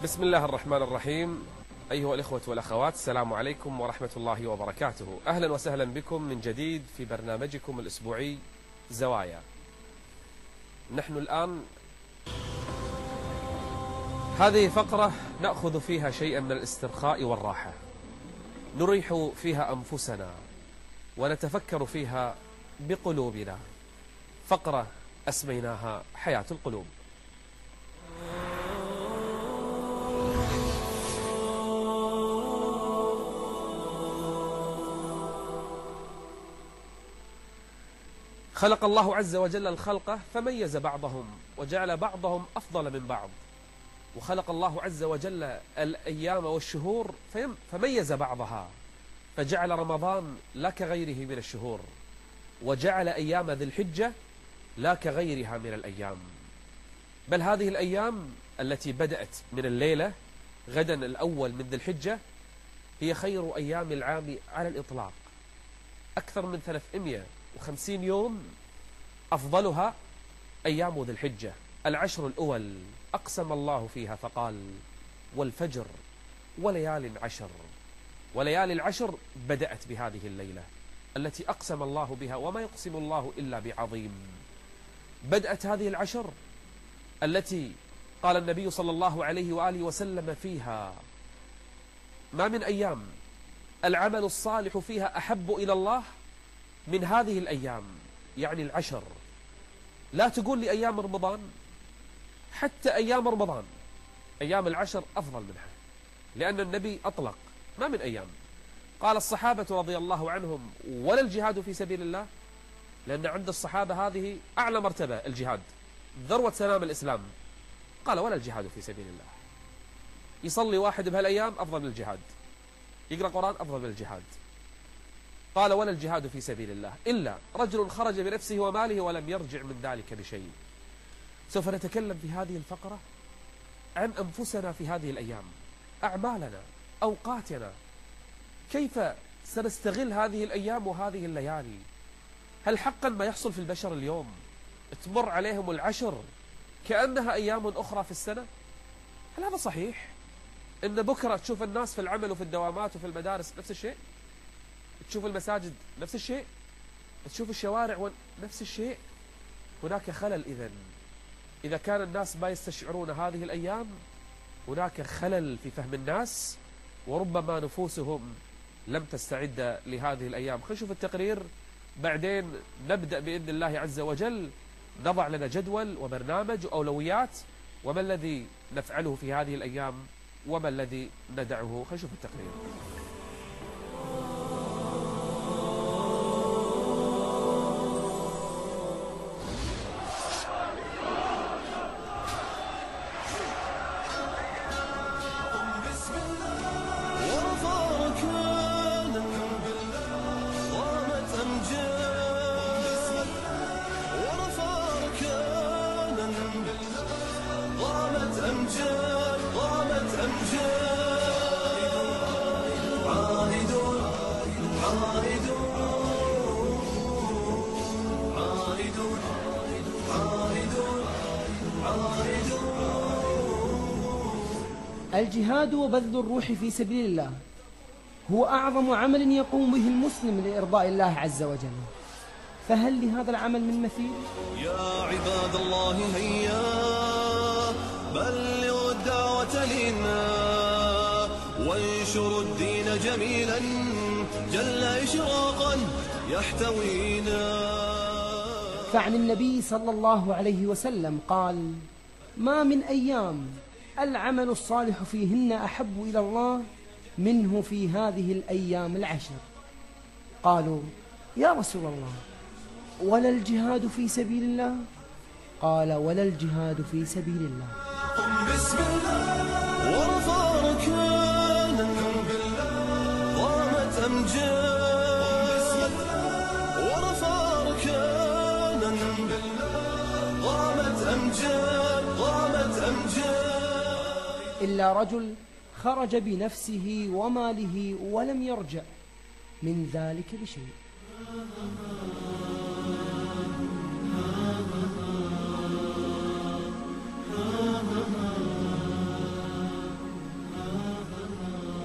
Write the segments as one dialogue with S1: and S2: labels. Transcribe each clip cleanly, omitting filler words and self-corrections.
S1: بسم الله الرحمن الرحيم. أيها الإخوة والأخوات، السلام عليكم ورحمة الله وبركاته. أهلا وسهلا بكم من جديد في برنامجكم الأسبوعي زوايا. نحن الآن هذه فقرة نأخذ فيها شيئا من الاسترخاء والراحة، نريح فيها أنفسنا ونتفكر فيها بقلوبنا. فقرة أسميناها حياة القلوب. خلق الله عز وجل الخلق فميز بعضهم وجعل بعضهم أفضل من بعض، وخلق الله عز وجل الأيام والشهور فميز بعضها، فجعل رمضان لا كغيره من الشهور، وجعل أيام ذي الحجة لا كغيرها من الأيام. بل هذه الأيام التي بدأت من الليلة غدا الأول من ذي الحجة هي خير أيام العام على الإطلاق. أكثر من 350 يوم أفضلها أيام ذي الحجة. العشر الأول أقسم الله فيها فقال: والفجر وليال عشر. وليال العشر بدأت بهذه الليلة التي أقسم الله بها، وما يقسم الله إلا بعظيم. بدأت هذه العشر التي قال النبي صلى الله عليه وآله وسلم فيها: ما من أيام العمل الصالح فيها أحب إلى الله من هذه الأيام، يعني العشر. لا تقول لي أيام رمضان، حتى أيام رمضان أيام العشر أفضل منها، لأن النبي أطلق ما من أيام. قال الصحابة رضي الله عنهم: ولا الجهاد في سبيل الله، لأن عند الصحابة هذه أعلى مرتبة، الجهاد ذروة سلام الإسلام. قال: ولا الجهاد في سبيل الله. يصلي واحد بهالأيام أفضل من الجهاد، يقرأ قرآن أفضل من الجهاد. قال: ولا الجهاد في سبيل الله إلا رجل خرج بنفسه وماله ولم يرجع من ذلك بشيء. سوف نتكلم في هذه الفقرة عن أنفسنا في هذه الأيام، أعمالنا، أوقاتنا، كيف سنستغل هذه الأيام وهذه الليالي. هل حقا ما يحصل في البشر اليوم تمر عليهم العشر كأنها أيام أخرى في السنة؟ هل هذا صحيح؟ إن بكرة تشوف الناس في العمل وفي الدوامات وفي المدارس نفس الشيء، تشوف المساجد نفس الشيء، تشوف الشوارع نفس الشيء. هناك خلل. إذا كان الناس ما يستشعرون هذه الأيام، هناك خلل في فهم الناس، وربما نفوسهم لم تستعد لهذه الأيام. خلينا نشوف التقرير، بعدين نبدأ بإذن الله عز وجل، نضع لنا جدول وبرنامج وأولويات، وما الذي نفعله في هذه الأيام وما الذي ندعه. خلينا نشوف التقرير.
S2: الجهاد وبذل الروح في سبيل الله هو أعظم عمل يقوم به المسلم لإرضاء الله عز وجل، فهل لهذا العمل من مثيل؟
S3: يا عباد الله هيا بلغوا الدعوة لنا وانشروا الدين جميلا جل إشراقا يحتوينا.
S2: فعن النبي صلى الله عليه وسلم قال: ما من أيام العمل الصالح فيهن أحب إلى الله منه في هذه الأيام العشر. قالوا: يا رسول الله، ولا الجهاد في سبيل الله؟ قال: ولا الجهاد في سبيل الله.
S3: قم بسم الله وارفع ركانا ضامت أمجاد، وارفع ركانا ضامت أمجاد، ضامت أمجاد.
S2: إلا رجل خرج بنفسه وماله ولم يرجع من ذلك بشيء.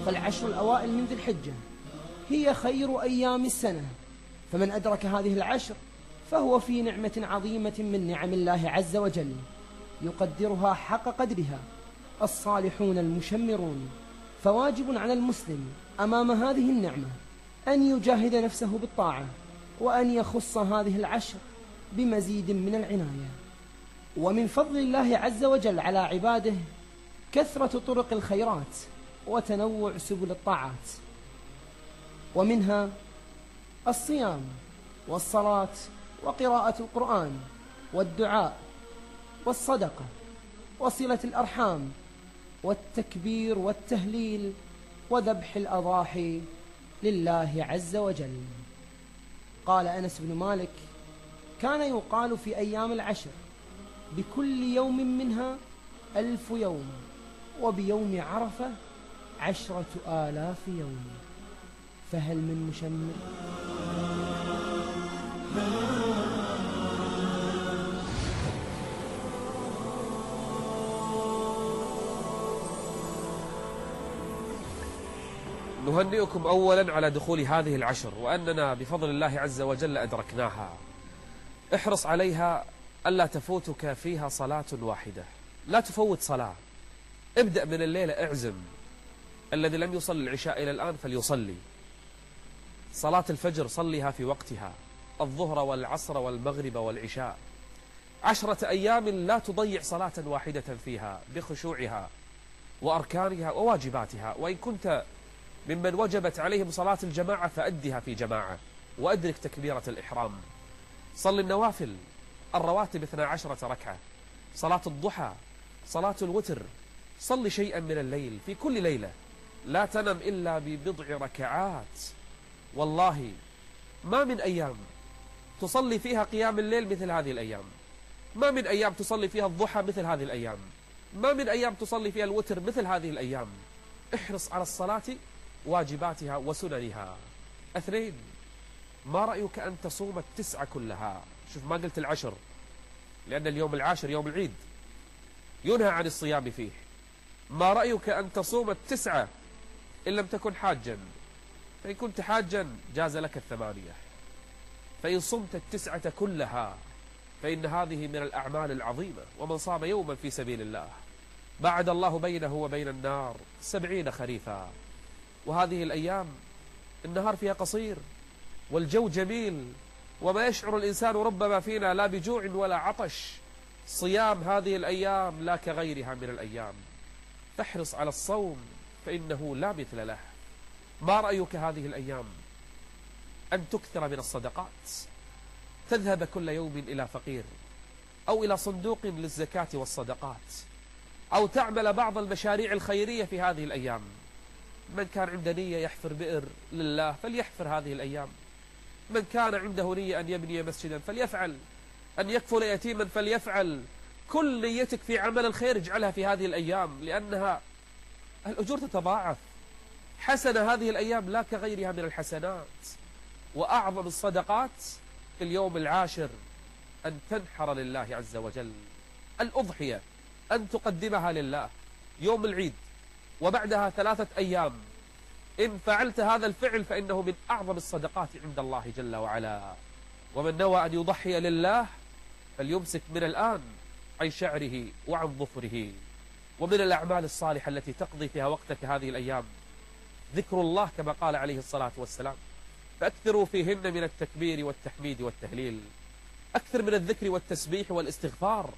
S2: فالعشر الأوائل من ذي الحجة هي خير أيام السنة، فمن أدرك هذه العشر فهو في نعمة عظيمة من نعم الله عز وجل يقدرها حق قدرها الصالحون المشمرون. فواجب على المسلم أمام هذه النعمة أن يجاهد نفسه بالطاعة، وأن يخص هذه العشر بمزيد من العناية. ومن فضل الله عز وجل على عباده كثرة طرق الخيرات وتنوع سبل الطاعات، ومنها الصيام والصلاة وقراءة القرآن والدعاء والصدقة وصلة الأرحام والتكبير والتهليل وذبح الأضاحي لله عز وجل. قال أنس بن مالك: كان يقال في أيام العشر بكل يوم منها 1000 يوم، وبيوم عرفة 10,000 يوم، فهل من مشمر؟
S1: نهنئكم أولا على دخول هذه العشر، وأننا بفضل الله عز وجل أدركناها. احرص عليها ألا تفوتك فيها صلاة واحدة، لا تفوت صلاة. ابدأ من الليلة، اعزم الذي لم يصل العشاء إلى الآن فليصلي. صلاة الفجر صليها في وقتها، الظهر والعصر والمغرب والعشاء. 10 أيام لا تضيع صلاة واحدة فيها بخشوعها وأركانها وواجباتها. وإن كنت ممن وجبت عليهم صلاة الجماعة فأدها في جماعة، وأدرك تكبيرة الإحرام. صل النوافل الرواتب 12 ركعة، صلاة الضحى، صلاة الوتر. صل شيئا من الليل في كل ليلة، لا تنم إلا ببضع ركعات. والله ما من أيام تصلي فيها قيام الليل مثل هذه الأيام، ما من أيام تصلي فيها الضحى مثل هذه الأيام، ما من أيام تصلي فيها الوتر مثل هذه الأيام. احرص على الصلاة واجباتها وسننها. 2، ما رأيك أن تصوم 9 كلها؟ شوف، ما قلت العشر، لأن اليوم العاشر يوم العيد ينهى عن الصيام فيه. ما رأيك أن تصوم 9 إن لم تكن حاجا؟ فإن كنت حاجا جاز لك 8، فإن صمت 9 كلها فإن هذه من الأعمال العظيمة. ومن صام يوما في سبيل الله بعد الله بينه وبين النار 70 خريفا. وهذه الأيام النهار فيها قصير والجو جميل، وما يشعر الإنسان ربما فينا لا بجوع ولا عطش. صيام هذه الأيام لا كغيرها من الأيام، فاحرص على الصوم فإنه لا مثل له. ما رأيك هذه الأيام أن تكثر من الصدقات، تذهب كل يوم إلى فقير أو إلى صندوق للزكاة والصدقات، أو تعمل بعض المشاريع الخيرية في هذه الأيام. من كان عنده نية يحفر بئر لله فليحفر هذه الأيام، من كان عنده نية أن يبني مسجدا فليفعل، أن يكفل يتيما فليفعل. كل نيتك في عمل الخير اجعلها في هذه الأيام، لأنها الأجور تتضاعف. حسنة هذه الأيام لا كغيرها من الحسنات. وأعظم الصدقات في اليوم العاشر أن تنحر لله عز وجل، الأضحية أن تقدمها لله يوم العيد وبعدها 3 أيام. إن فعلت هذا الفعل فإنه من أعظم الصدقات عند الله جل وعلا. ومن نوى أن يضحي لله فليمسك من الآن عن شعره وعن ظفره. ومن الأعمال الصالحة التي تقضي فيها وقتك هذه الأيام ذكر الله كما قال عليه الصلاة والسلام: فأكثروا فيهن من التكبير والتحميد والتهليل. أكثر من الذكر والتسبيح والاستغفار.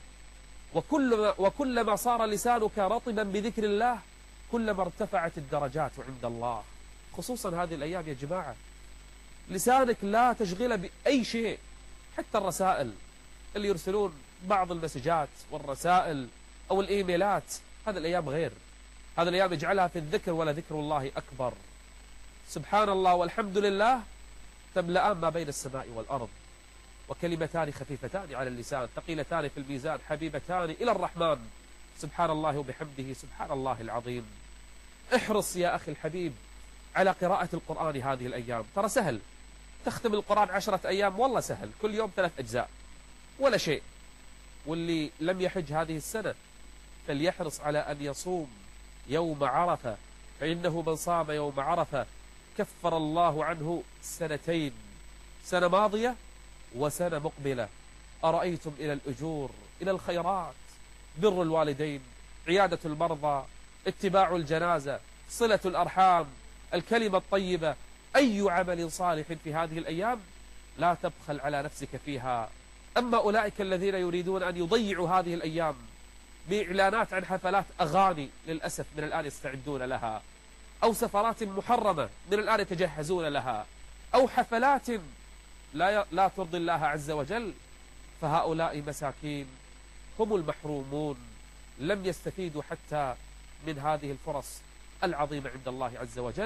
S1: وكلما صار لسانك رطبا بذكر الله كلما ارتفعت الدرجات عند الله. خصوصا هذه الأيام يا جماعة، لسانك لا تشغله بأي شيء، حتى الرسائل اللي يرسلون بعض المسجات والرسائل أو الإيميلات، هذه الأيام غير. هذه الأيام اجعلها في الذكر، ولا ذكر الله أكبر. سبحان الله والحمد لله تملأان ما بين السماء والأرض، وكلمتان خفيفتان على اللسان ثقيلتان في الميزان حبيبتان إلى الرحمن. سبحان الله وبحمده سبحان الله العظيم. احرص يا أخي الحبيب على قراءة القرآن هذه الأيام. ترى سهل تختم القرآن 10 أيام، والله سهل، كل يوم 3 أجزاء ولا شيء. واللي لم يحج هذه السنة فليحرص على أن يصوم يوم عرفة فإنه من صام يوم عرفة كفر الله عنه سنتين، سنة ماضية وسنة مقبلة. أرأيتم إلى الأجور، إلى الخيرات، بر الوالدين، عيادة المرضى، اتباع الجنازة، صلة الأرحام، الكلمة الطيبة، أي عمل صالح في هذه الأيام لا تبخل على نفسك فيها. أما أولئك الذين يريدون أن يضيعوا هذه الأيام بإعلانات عن حفلات أغاني، للأسف من الآن يستعدون لها، أو سفرات محرمة من الآن يتجهزون لها، أو حفلات لا ترضي الله عز وجل، فهؤلاء مساكين هم المحرومون، لم يستفيدوا حتى من هذه الفرص العظيمة عند الله عز وجل.